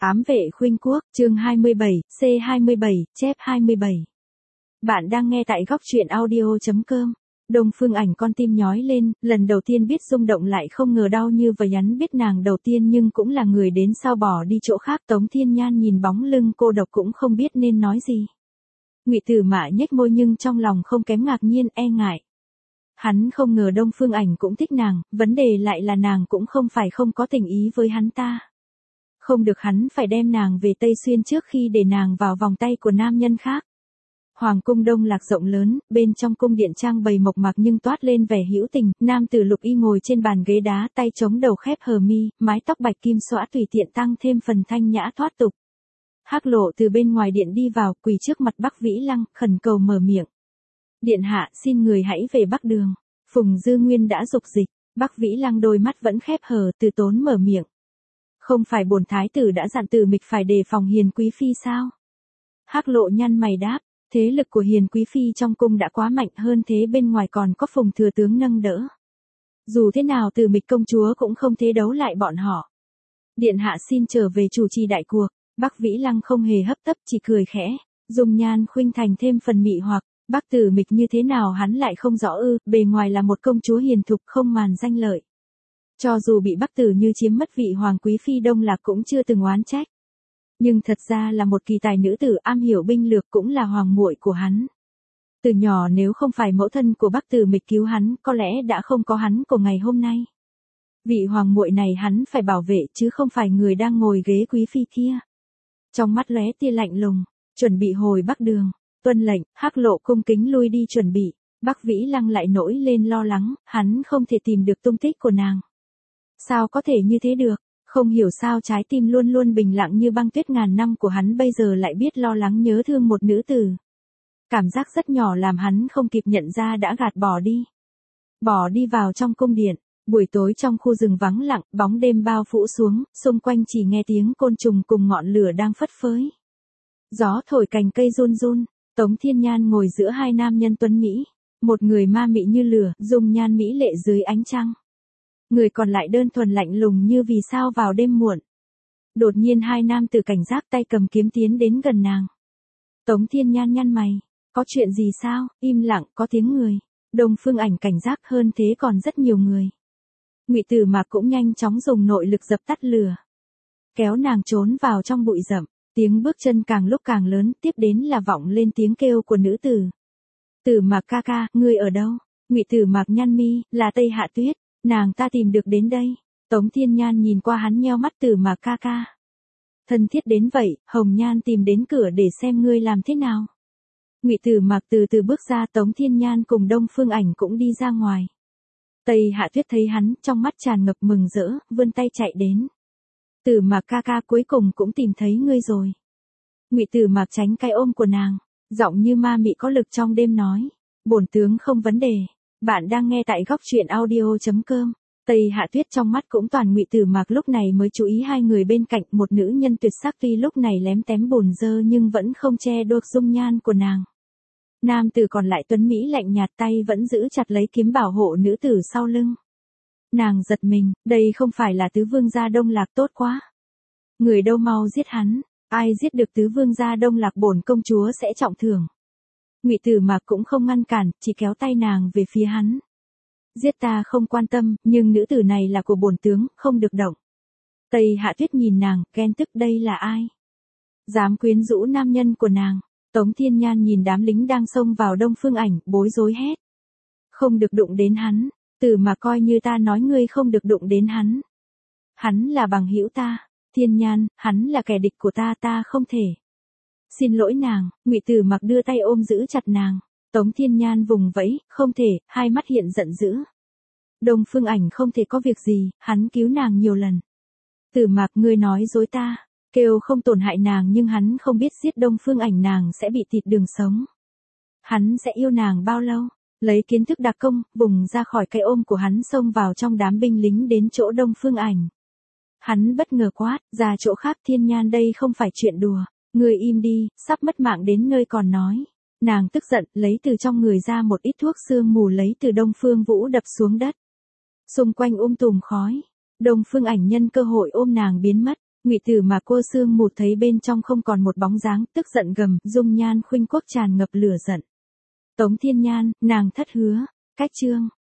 Ám vệ khuynh quốc, chương 27, C27, chép 27. Bạn đang nghe tại góc truyện audio.com. Đông Phương Ảnh con tim nhói lên, lần đầu tiên biết rung động lại không ngờ đau như vậy. Hắn biết nàng đầu tiên nhưng cũng là người đến sau bỏ đi chỗ khác. Tống Thiên Nhan nhìn bóng lưng cô độc cũng không biết nên nói gì. Ngụy Tử Mạ nhếch môi nhưng trong lòng không kém ngạc nhiên, e ngại. Hắn không ngờ Đông Phương Ảnh cũng thích nàng, vấn đề lại là nàng cũng không phải không có tình ý với hắn ta. Không được, hắn phải đem nàng về Tây Xuyên trước khi để nàng vào vòng tay của nam nhân khác. Hoàng cung Đông Lạc rộng lớn, bên trong cung điện trang bày mộc mạc nhưng toát lên vẻ hữu tình. Nam tử Lục Y ngồi trên bàn ghế đá, tay chống đầu khép hờ mi, mái tóc bạch kim xõa tùy tiện tăng thêm phần thanh nhã thoát tục. Hắc Lộ từ bên ngoài điện đi vào, quỳ trước mặt Bắc Vĩ Lăng, khẩn cầu mở miệng. Điện hạ, xin người hãy về Bắc Đường. Phùng Dư Nguyên đã dục dịch. Bắc Vĩ Lăng đôi mắt vẫn khép hờ, từ tốn mở miệng. Không phải bổn thái tử đã dặn Tử Mịch phải đề phòng Hiền quý phi sao? Hắc Lộ nhăn mày đáp, thế lực của Hiền quý phi trong cung đã quá mạnh, hơn thế bên ngoài còn có Phùng thừa tướng nâng đỡ. Dù thế nào Tử Mịch công chúa cũng không thể đấu lại bọn họ. Điện hạ xin trở về chủ trì đại cuộc. Bắc Vĩ Lăng không hề hấp tấp, chỉ cười khẽ, dung nhan khuynh thành thêm phần mị hoặc. Bắc Tử Mịch như thế nào hắn lại không rõ ư? Bề ngoài là một công chúa hiền thục không màn danh lợi. Cho dù bị Bắc Tử Như chiếm mất vị hoàng quý phi Đông Lạc cũng chưa từng oán trách. Nhưng thật ra là một kỳ tài nữ tử am hiểu binh lược, cũng là hoàng muội của hắn. Từ nhỏ nếu không phải mẫu thân của Bắc Tử Mịch cứu hắn, có lẽ đã không có hắn của ngày hôm nay. Vị hoàng muội này hắn phải bảo vệ chứ không phải người đang ngồi ghế quý phi kia. Trong mắt lóe tia lạnh lùng, chuẩn bị hồi Bắc Đường. Tuân lệnh. Hắc Lộ cung kính lui đi chuẩn bị. Bắc Vĩ Lăng lại nổi lên lo lắng, hắn không thể tìm được tung tích của nàng. Sao có thể như thế được? Không hiểu sao trái tim luôn luôn bình lặng như băng tuyết ngàn năm của hắn bây giờ lại biết lo lắng nhớ thương một nữ tử. Cảm giác rất nhỏ làm hắn không kịp nhận ra đã gạt bỏ đi. Bỏ đi vào trong cung điện. Buổi tối trong khu rừng vắng lặng, bóng đêm bao phủ xuống, xung quanh chỉ nghe tiếng côn trùng cùng ngọn lửa đang phất phới. Gió thổi cành cây run run. Tống Thiên Nhan ngồi giữa hai nam nhân tuấn Mỹ. Một người ma mị như lửa, dung nhan mỹ lệ dưới ánh trăng. Người còn lại đơn thuần lạnh lùng như vì sao vào đêm muộn. Đột nhiên hai nam tử cảnh giác tay cầm kiếm tiến đến gần nàng. Tống Thiên Nhan nhăn mày. Có chuyện gì sao? Im lặng, có tiếng người. Đông Phương Ảnh cảnh giác, hơn thế còn rất nhiều người. Ngụy Tử Mạc cũng nhanh chóng dùng nội lực dập tắt lửa. Kéo nàng trốn vào trong bụi rậm. Tiếng bước chân càng lúc càng lớn, tiếp đến là vọng lên tiếng kêu của nữ tử. Tử Mạc ca ca, ngươi ở đâu? Ngụy Tử Mạc nhăn mi, là Tây Hạ Tuyết, nàng ta tìm được đến đây. Tống Thiên Nhan nhìn qua hắn nheo mắt, Tử Mạc ca ca. Thân thiết đến vậy, Hồng Nhan tìm đến cửa để xem ngươi làm thế nào. Ngụy Tử Mạc từ từ bước ra, Tống Thiên Nhan cùng Đông Phương Ảnh cũng đi ra ngoài. Tây Hạ Tuyết thấy hắn, trong mắt tràn ngập mừng rỡ, vươn tay chạy đến. Tử Mạc ca ca, cuối cùng cũng tìm thấy ngươi rồi. Ngụy Tử Mạc tránh cái ôm của nàng, giọng như ma mị có lực trong đêm nói, bổn tướng không vấn đề. Bạn đang nghe tại góc truyện audio.com. Tây Hạ Tuyết trong mắt cũng toàn Ngụy Tử Mạc, lúc này mới chú ý hai người bên cạnh, một nữ nhân tuyệt sắc tuy lúc này lém tém bùn dơ nhưng vẫn không che được dung nhan của nàng. Nam tử còn lại tuấn mỹ lạnh nhạt, tay vẫn giữ chặt lấy kiếm bảo hộ nữ tử sau lưng. Nàng giật mình, đây không phải là tứ vương gia Đông Lạc, tốt quá. Người đâu mau giết hắn, ai giết được tứ vương gia Đông Lạc bổn công chúa sẽ trọng thưởng. Ngụy Tử Mạc cũng không ngăn cản, chỉ kéo tay nàng về phía hắn. Giết ta không quan tâm, nhưng nữ tử này là của bổn tướng, không được động. Tây Hạ Tuyết nhìn nàng, ghen tức, đây là ai? Dám quyến rũ nam nhân của nàng. Tống Thiên Nhan nhìn đám lính đang xông vào Đông Phương Ảnh, bối rối hét. Không được đụng đến hắn. Tử Mạc coi như ta nói ngươi không được đụng đến hắn. Hắn là bằng hữu ta. Thiên Nhan, hắn là kẻ địch của ta, ta không thể. Xin lỗi nàng. Ngụy Tử Mạc đưa tay ôm giữ chặt nàng. Tống Thiên Nhan vùng vẫy, không thể, hai mắt hiện giận dữ. Đông Phương Ảnh không thể có việc gì, hắn cứu nàng nhiều lần. Tử Mạc, ngươi nói dối ta. Kêu không tổn hại nàng nhưng hắn không biết giết Đông Phương Ảnh nàng sẽ bị tịt đường sống. Hắn sẽ yêu nàng bao lâu? Lấy kiến thức đặc công, vùng ra khỏi cái ôm của hắn xông vào trong đám binh lính đến chỗ Đông Phương Ảnh. Hắn bất ngờ quát, ra chỗ khác. Thiên Nhan, đây không phải chuyện đùa. Ngươi im đi, sắp mất mạng đến nơi còn nói. Nàng tức giận, lấy từ trong người ra một ít thuốc sương mù lấy từ Đông Phương Vũ đập xuống đất. Xung quanh tùm khói. Đông Phương Ảnh nhân cơ hội ôm nàng biến mất. Ngụy Tử mà cô Sương Mù thấy bên trong không còn một bóng dáng, tức giận gầm, dung nhan khuynh quốc tràn ngập lửa giận. Tống Thiên Nhan, nàng thất hứa, cách chương.